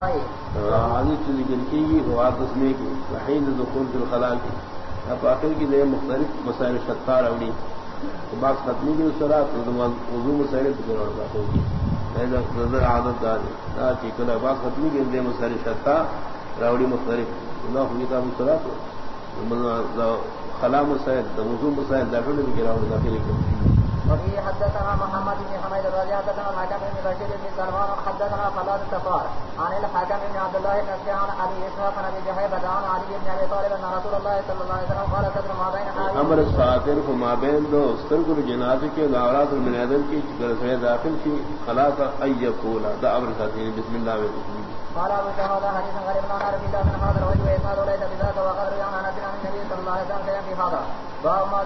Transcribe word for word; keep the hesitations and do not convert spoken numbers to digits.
آگے چلی گل کی روات اس میں کی وحید دخول فی الخلاء کی اب آخر کی دے مختلف مسائل شتار اوڑی بعض ختمی کی صورت وضو مسائل ذکر اور بات ہوگی نظر عادت دار چیکل بعض ختمی کی دے مسائل شتار راوڑی مختلف اللہ ہوئی کا صورت خلا مسائل وضو مسائل داخل بھی راوڑ داخل کی وفي حدثنا محمد بن حميد رضي الله عنه الحكم بن بشير بن سلمان حدثنا خلاد التفار عن الحكم بن عبد الله بن مسعود عن ابي اسحاق عن ابي جهيبة عن علي بن ابي طالب ان رسول الله صلى الله عليه وسلم قال قدر ما بين امر الساطر فما بين دو استرقل جنازه کے الاورات من ادم کی جگہ داخل کی خلاص ای یقول دا امر ساتھی بسم الله والرحمن قال ابو شهاب حديث غريب عن عربي من هذا الوجه واسناد ليس بذاك وقال عن انس عن النبي صلى الله عليه وسلم في هذا